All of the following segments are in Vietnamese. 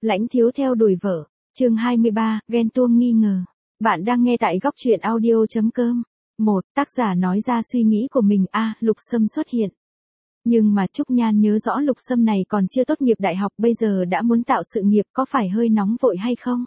Lãnh thiếu theo đuổi vợ. Chương 23, ghen tuông nghi ngờ. Bạn đang nghe tại góc truyện audio.com. 1. Tác giả nói ra suy nghĩ của mình. Lục Sâm xuất hiện. Nhưng mà Trúc Nhan nhớ rõ Lục Sâm này còn chưa tốt nghiệp đại học, bây giờ đã muốn tạo sự nghiệp, có phải hơi nóng vội hay không?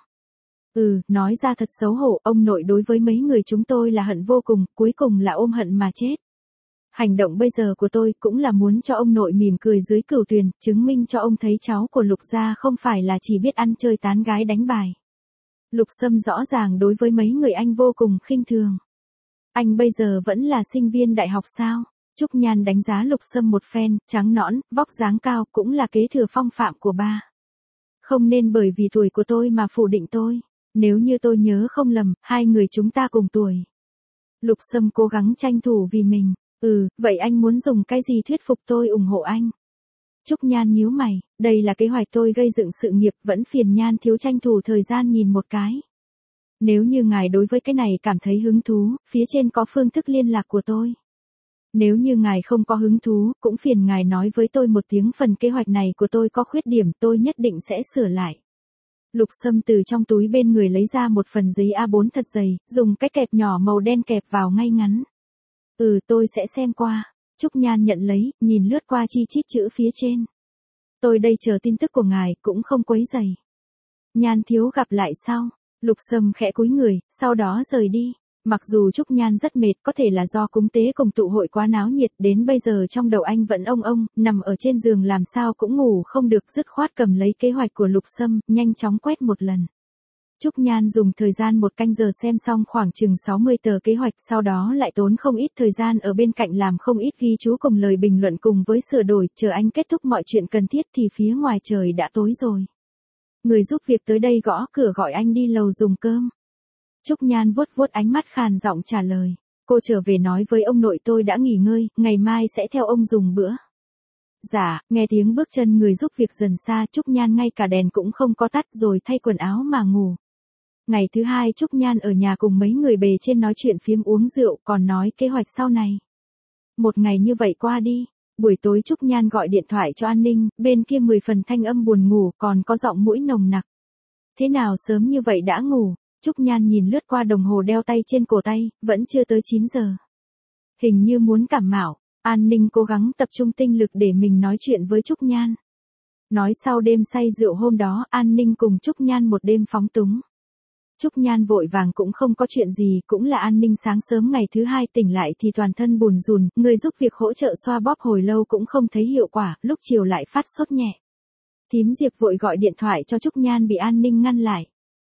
Nói ra thật xấu hổ, ông nội đối với mấy người chúng tôi là hận vô cùng, cuối cùng là ôm hận mà chết. Hành động bây giờ của tôi cũng là muốn cho ông nội mỉm cười dưới cửu tuyền, chứng minh cho ông thấy cháu của Lục gia không phải là chỉ biết ăn chơi tán gái đánh bài. Lục Sâm rõ ràng đối với mấy người anh vô cùng khinh thường. Anh bây giờ vẫn là sinh viên đại học sao? Trúc Nhan đánh giá Lục Sâm một phen, trắng nõn, vóc dáng cao, cũng là kế thừa phong phạm của ba. Không nên bởi vì tuổi của tôi mà phủ định tôi. Nếu như tôi nhớ không lầm, hai người chúng ta cùng tuổi. Lục Sâm cố gắng tranh thủ vì mình. Vậy anh muốn dùng cái gì thuyết phục tôi ủng hộ anh? Trúc Nhan nhíu mày, đây là kế hoạch tôi gây dựng sự nghiệp, vẫn phiền Nhan thiếu tranh thủ thời gian nhìn một cái. Nếu như ngài đối với cái này cảm thấy hứng thú, phía trên có phương thức liên lạc của tôi. Nếu như ngài không có hứng thú, cũng phiền ngài nói với tôi một tiếng, phần kế hoạch này của tôi có khuyết điểm, tôi nhất định sẽ sửa lại. Lục Sâm từ trong túi bên người lấy ra một phần giấy A4 thật dày, dùng cái kẹp nhỏ màu đen kẹp vào ngay ngắn. Tôi sẽ xem qua. Trúc Nhan nhận lấy, nhìn lướt qua chi chít chữ phía trên. Tôi đây chờ tin tức của ngài, cũng không quấy rầy. Nhan thiếu gặp lại sau. Lục Sâm khẽ cúi người, sau đó rời đi. Mặc dù Trúc Nhan rất mệt, có thể là do cúng tế cùng tụ hội quá náo nhiệt, đến bây giờ trong đầu anh vẫn ông, nằm ở trên giường làm sao cũng ngủ không được, dứt khoát cầm lấy kế hoạch của Lục Sâm, nhanh chóng quét một lần. Trúc Nhan dùng thời gian 1 canh giờ xem xong khoảng chừng 60 tờ kế hoạch, sau đó lại tốn không ít thời gian ở bên cạnh làm không ít ghi chú cùng lời bình luận cùng với sửa đổi, chờ anh kết thúc mọi chuyện cần thiết thì phía ngoài trời đã tối rồi. Người giúp việc tới đây gõ cửa gọi anh đi lầu dùng cơm. Trúc Nhan vuốt vuốt ánh mắt khàn giọng trả lời. Cô trở về nói với ông nội tôi đã nghỉ ngơi, ngày mai sẽ theo ông dùng bữa. Dạ, nghe tiếng bước chân người giúp việc dần xa, Trúc Nhan ngay cả đèn cũng không có tắt rồi thay quần áo mà ngủ. Ngày thứ hai Trúc Nhan ở nhà cùng mấy người bề trên nói chuyện phiếm uống rượu, còn nói kế hoạch sau này. Một ngày như vậy qua đi, buổi tối Trúc Nhan gọi điện thoại cho An Ninh, bên kia 10 phần thanh âm buồn ngủ, còn có giọng mũi nồng nặc. Thế nào sớm như vậy đã ngủ? Trúc Nhan nhìn lướt qua đồng hồ đeo tay trên cổ tay, vẫn chưa tới 9 giờ. Hình như muốn cảm mạo. An Ninh cố gắng tập trung tinh lực để mình nói chuyện với Trúc Nhan. Nói sau đêm say rượu hôm đó, An Ninh cùng Trúc Nhan một đêm phóng túng. Trúc Nhan vội vàng cũng không có chuyện gì, cũng là An Ninh sáng sớm ngày thứ hai tỉnh lại thì toàn thân bùn rùn, người giúp việc hỗ trợ xoa bóp hồi lâu cũng không thấy hiệu quả, lúc chiều lại phát sốt nhẹ. Thím Diệp vội gọi điện thoại cho Trúc Nhan bị An Ninh ngăn lại.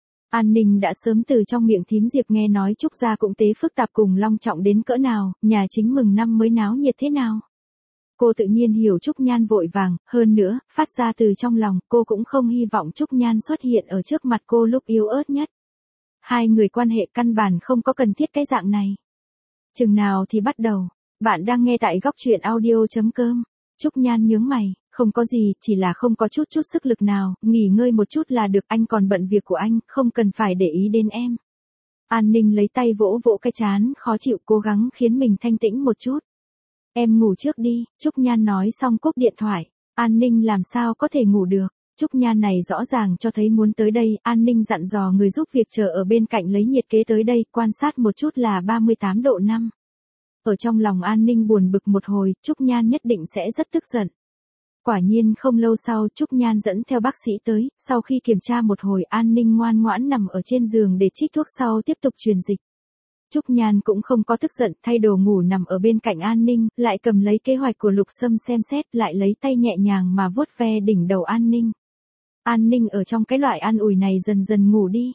An Ninh đã sớm từ trong miệng thím Diệp nghe nói Trúc gia cũng tế phức tạp cùng long trọng đến cỡ nào, nhà chính mừng năm mới náo nhiệt thế nào. Cô tự nhiên hiểu Trúc Nhan vội vàng, hơn nữa, phát ra từ trong lòng, cô cũng không hy vọng Trúc Nhan xuất hiện ở trước mặt cô lúc yếu ớt nhất. Hai người quan hệ căn bản không có cần thiết cái dạng này. Chừng nào thì bắt đầu. Bạn đang nghe tại góc truyện audio.com. Trúc Nhan nhướng mày, không có gì, chỉ là không có chút sức lực nào, nghỉ ngơi một chút là được, anh còn bận việc của anh, không cần phải để ý đến em. An Ninh lấy tay vỗ vỗ cái trán, khó chịu, cố gắng khiến mình thanh tĩnh một chút. Em ngủ trước đi, Trúc Nhan nói xong cúp điện thoại. An Ninh làm sao có thể ngủ được. Trúc Nhan này rõ ràng cho thấy muốn tới đây, An Ninh dặn dò người giúp việc chờ ở bên cạnh lấy nhiệt kế tới đây, quan sát một chút là 38 độ 5. Ở trong lòng An Ninh buồn bực một hồi, Trúc Nhan nhất định sẽ rất tức giận. Quả nhiên không lâu sau Trúc Nhan dẫn theo bác sĩ tới, sau khi kiểm tra một hồi An Ninh ngoan ngoãn nằm ở trên giường để trích thuốc sau tiếp tục truyền dịch. Trúc Nhan cũng không có tức giận, thay đồ ngủ nằm ở bên cạnh An Ninh, lại cầm lấy kế hoạch của Lục Sâm xem xét, lại lấy tay nhẹ nhàng mà vuốt ve đỉnh đầu An Ninh. An Ninh ở trong cái loại an ủi này dần dần ngủ đi.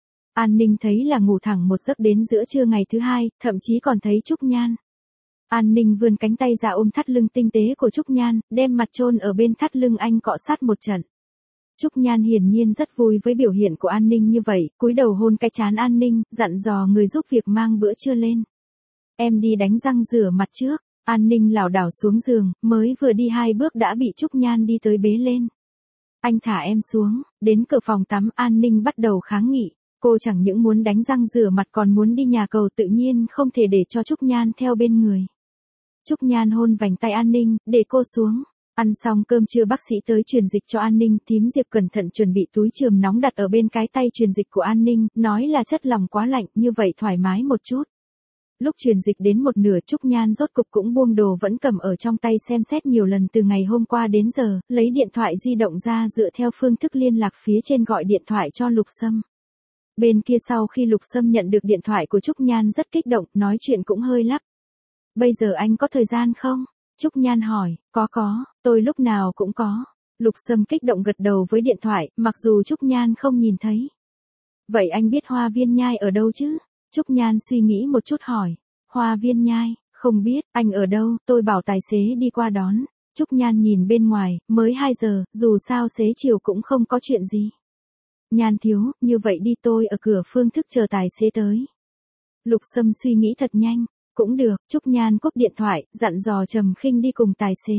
An Ninh thấy là ngủ thẳng một giấc đến giữa trưa ngày thứ hai, thậm chí còn thấy Trúc Nhan. An Ninh vươn cánh tay ra ôm thắt lưng tinh tế của Trúc Nhan, đem mặt chôn ở bên thắt lưng anh cọ sát một trận. Trúc Nhan hiển nhiên rất vui với biểu hiện của An Ninh như vậy, cúi đầu hôn cái trán An Ninh, dặn dò người giúp việc mang bữa trưa lên. Em đi đánh răng rửa mặt trước. An Ninh lảo đảo xuống giường, mới vừa đi 2 bước đã bị Trúc Nhan đi tới bế lên. Anh thả em xuống, đến cửa phòng tắm An Ninh bắt đầu kháng nghị. Cô chẳng những muốn đánh răng rửa mặt còn muốn đi nhà cầu, tự nhiên không thể để cho Trúc Nhan theo bên người. Trúc Nhan hôn vành tay An Ninh, để cô xuống. Ăn xong cơm trưa bác sĩ tới truyền dịch cho An Ninh, thím Diệp cẩn thận chuẩn bị túi chườm nóng đặt ở bên cái tay truyền dịch của An Ninh, nói là chất lỏng quá lạnh, như vậy thoải mái một chút. Lúc truyền dịch đến một nửa Trúc Nhan rốt cục cũng buông đồ vẫn cầm ở trong tay xem xét nhiều lần từ ngày hôm qua đến giờ, lấy điện thoại di động ra dựa theo phương thức liên lạc phía trên gọi điện thoại cho Lục Sâm. Bên kia sau khi Lục Sâm nhận được điện thoại của Trúc Nhan rất kích động, nói chuyện cũng hơi lắp. Bây giờ anh có thời gian không? Trúc Nhan hỏi, có, tôi lúc nào cũng có. Lục Sâm kích động gật đầu với điện thoại, mặc dù Trúc Nhan không nhìn thấy. Vậy anh biết Hoa Viên Nhai ở đâu chứ? Trúc Nhan suy nghĩ một chút hỏi. Hoa Viên Nhai, không biết, anh ở đâu, tôi bảo tài xế đi qua đón. Trúc Nhan nhìn bên ngoài, mới 2 giờ, dù sao xế chiều cũng không có chuyện gì. Nhan thiếu, như vậy đi tôi ở cửa phương thức chờ tài xế tới. Lục Sâm suy nghĩ thật nhanh. Cũng được, Trúc Nhan cúp điện thoại, dặn dò Trầm Khinh đi cùng tài xế.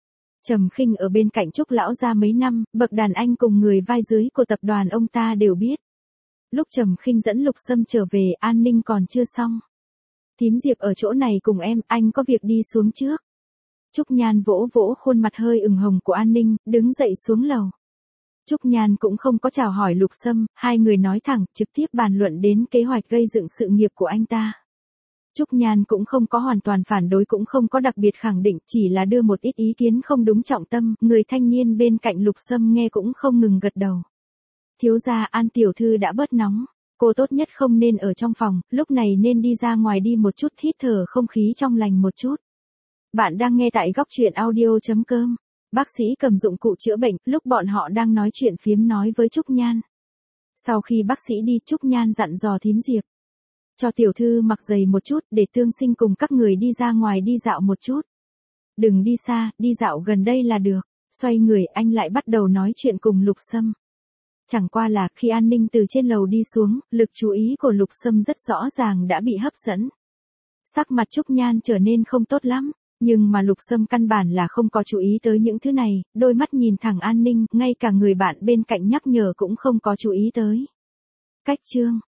Trầm Khinh ở bên cạnh Trúc lão gia mấy năm, bậc đàn anh cùng người vai dưới của tập đoàn ông ta đều biết. Lúc Trầm Khinh dẫn Lục Sâm trở về, An Ninh còn chưa xong. Thím Diệp ở chỗ này cùng em, anh có việc đi xuống trước. Trúc Nhan vỗ vỗ khuôn mặt hơi ửng hồng của An Ninh, đứng dậy xuống lầu. Trúc Nhan cũng không có chào hỏi Lục Sâm, hai người nói thẳng, trực tiếp bàn luận đến kế hoạch gây dựng sự nghiệp của anh ta. Trúc Nhan cũng không có hoàn toàn phản đối cũng không có đặc biệt khẳng định, chỉ là đưa một ít ý kiến không đúng trọng tâm, người thanh niên bên cạnh Lục Sâm nghe cũng không ngừng gật đầu. Thiếu gia, An tiểu thư đã bớt nóng, cô tốt nhất không nên ở trong phòng, lúc này nên đi ra ngoài đi một chút hít thở không khí trong lành một chút. Bạn đang nghe tại góc truyện audio.com. Bác sĩ cầm dụng cụ chữa bệnh, lúc bọn họ đang nói chuyện phiếm nói với Trúc Nhan. Sau khi bác sĩ đi, Trúc Nhan dặn dò thím Diệp. Cho tiểu thư mặc giày một chút, để Tương Sinh cùng các người đi ra ngoài đi dạo một chút. Đừng đi xa, đi dạo gần đây là được. Xoay người anh lại bắt đầu nói chuyện cùng Lục Sâm. Chẳng qua là khi An Ninh từ trên lầu đi xuống, lực chú ý của Lục Sâm rất rõ ràng đã bị hấp dẫn. Sắc mặt Trúc Nhan trở nên không tốt lắm, nhưng mà Lục Sâm căn bản là không có chú ý tới những thứ này, đôi mắt nhìn thẳng An Ninh, ngay cả người bạn bên cạnh nhắc nhở cũng không có chú ý tới. Cách chương